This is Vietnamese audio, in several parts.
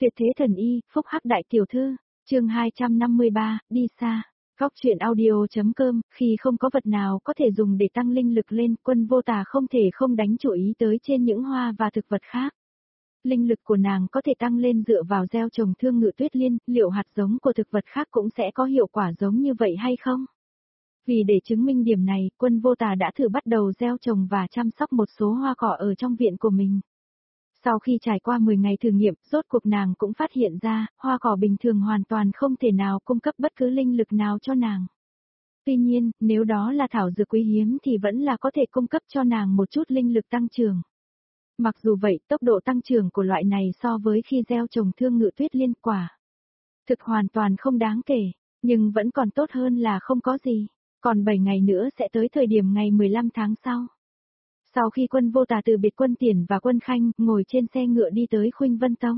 Tuyệt thế thần y, phúc hắc đại tiểu thư, chương 253, đi xa. Góc truyện audio.com, khi không có vật nào có thể dùng để tăng linh lực lên, Quân Vô Tà không thể không đánh chú ý tới trên những hoa và thực vật khác. Linh lực của nàng có thể tăng lên dựa vào gieo trồng Thương Ngự Tuyết Liên, liệu hạt giống của thực vật khác cũng sẽ có hiệu quả giống như vậy hay không? Vì để chứng minh điểm này, Quân Vô Tà đã thử bắt đầu gieo trồng và chăm sóc một số hoa cỏ ở trong viện của mình. Sau khi trải qua 10 ngày thử nghiệm, rốt cuộc nàng cũng phát hiện ra, hoa cỏ bình thường hoàn toàn không thể nào cung cấp bất cứ linh lực nào cho nàng. Tuy nhiên, nếu đó là thảo dược quý hiếm thì vẫn là có thể cung cấp cho nàng một chút linh lực tăng trưởng. Mặc dù vậy, tốc độ tăng trưởng của loại này so với khi gieo trồng Thương Ngự Tuyết Liên quả thực hoàn toàn không đáng kể, nhưng vẫn còn tốt hơn là không có gì. Còn 7 ngày nữa sẽ tới thời điểm ngày 15 tháng sau. Sau khi Quân Vô Tà từ biệt Quân Tiền và Quân Khanh, ngồi trên xe ngựa đi tới Khuynh Vân Tông.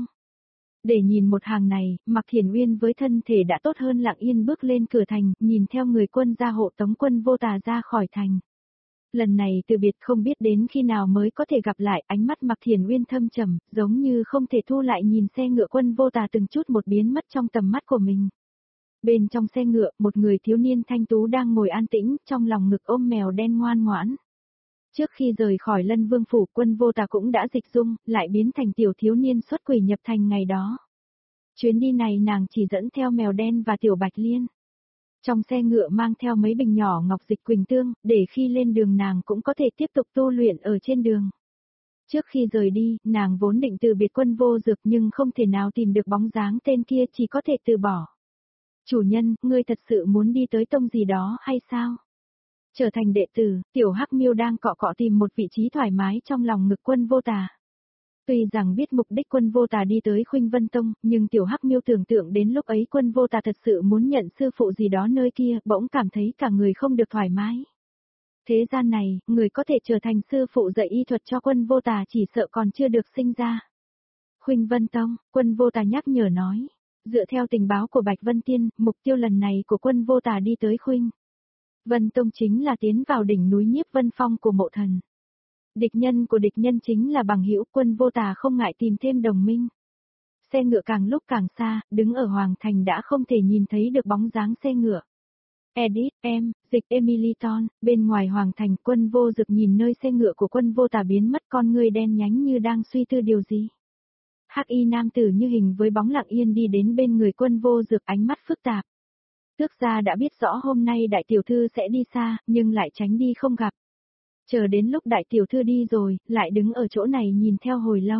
Để nhìn một hàng này, Mạc Thiển Uyên với thân thể đã tốt hơn lặng yên bước lên cửa thành, nhìn theo người quân ra hộ tống Quân Vô Tà ra khỏi thành. Lần này từ biệt không biết đến khi nào mới có thể gặp lại, ánh mắt Mạc Thiển Uyên thâm trầm, giống như không thể thu lại nhìn xe ngựa Quân Vô Tà từng chút một biến mất trong tầm mắt của mình. Bên trong xe ngựa, một người thiếu niên thanh tú đang ngồi an tĩnh, trong lòng ngực ôm mèo đen ngoan ngoãn. Trước khi rời khỏi Lân Vương phủ, Quân Vô Tà cũng đã dịch dung, lại biến thành tiểu thiếu niên xuất quỷ nhập thành ngày đó. Chuyến đi này nàng chỉ dẫn theo mèo đen và tiểu Bạch Liên. Trong xe ngựa mang theo mấy bình nhỏ ngọc dịch quỳnh tương, để khi lên đường nàng cũng có thể tiếp tục tu luyện ở trên đường. Trước khi rời đi, nàng vốn định từ biệt Quân Vô Dược nhưng không thể nào tìm được bóng dáng tên kia, chỉ có thể từ bỏ. Chủ nhân, ngươi thật sự muốn đi tới tông gì đó hay sao? Trở thành đệ tử, tiểu Hắc Miêu đang cọ cọ tìm một vị trí thoải mái trong lòng ngực Quân Vô Tà. Tuy rằng biết mục đích Quân Vô Tà đi tới Khuynh Vân Tông, nhưng tiểu Hắc Miêu tưởng tượng đến lúc ấy Quân Vô Tà thật sự muốn nhận sư phụ gì đó nơi kia, bỗng cảm thấy cả người không được thoải mái. Thế gian này, người có thể trở thành sư phụ dạy y thuật cho Quân Vô Tà chỉ sợ còn chưa được sinh ra. Khuynh Vân Tông, Quân Vô Tà nhắc nhở nói. Dựa theo tình báo của Bạch Vân Tiên, mục tiêu lần này của Quân Vô Tà đi tới Khuynh Vân Tông chính là tiến vào đỉnh núi Nhiếp Vân Phong của Mộ Thần. Địch nhân của địch nhân chính là bằng hữu, Quân Vô Tà không ngại tìm thêm đồng minh. Xe ngựa càng lúc càng xa, đứng ở Hoàng Thành đã không thể nhìn thấy được bóng dáng xe ngựa. Edit, dịch Emiliton, bên ngoài Hoàng Thành, Quân Vô Dực nhìn nơi xe ngựa của Quân Vô Tà biến mất, con ngươi đen nhánh như đang suy tư điều gì. Hắc y nam tử như hình với bóng lặng yên đi đến bên người Quân Vô Dực, ánh mắt phức tạp. Tước gia đã biết rõ hôm nay đại tiểu thư sẽ đi xa, nhưng lại tránh đi không gặp. Chờ đến lúc đại tiểu thư đi rồi, lại đứng ở chỗ này nhìn theo hồi lâu.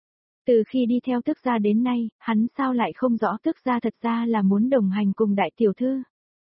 Từ khi đi theo tước gia đến nay, hắn sao lại không rõ tước gia thật ra là muốn đồng hành cùng đại tiểu thư.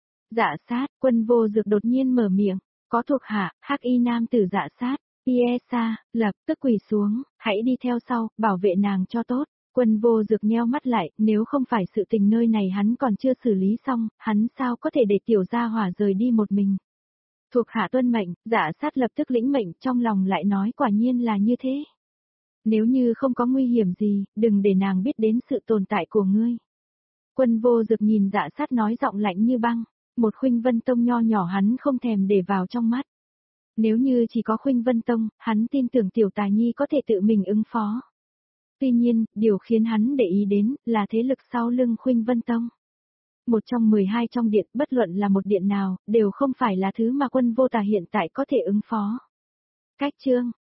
Dạ sát, Quân Vô Dực đột nhiên mở miệng, có thuộc hạ, hắc y nam tử dạ sát. Piesa, lập tức quỳ xuống, hãy đi theo sau, bảo vệ nàng cho tốt. Quân Vô Dực nheo mắt lại, nếu không phải sự tình nơi này hắn còn chưa xử lý xong, hắn sao có thể để tiểu gia hỏa rời đi một mình. Thuộc hạ tuân mệnh, dạ sát lập tức lĩnh mệnh, trong lòng lại nói quả nhiên là như thế. Nếu như không có nguy hiểm gì, đừng để nàng biết đến sự tồn tại của ngươi. Quân Vô Dực nhìn dạ sát nói giọng lạnh như băng, một Khuynh Vân Tông nho nhỏ hắn không thèm để vào trong mắt. Nếu như chỉ có Khuynh Vân Tông, hắn tin tưởng tiểu Tài Nhi có thể tự mình ứng phó. Tuy nhiên, điều khiến hắn để ý đến là thế lực sau lưng Khuynh Vân Tông. Một trong 12 trong điện, bất luận là một điện nào, đều không phải là thứ mà Quân Vô Tà hiện tại có thể ứng phó. Cách chương,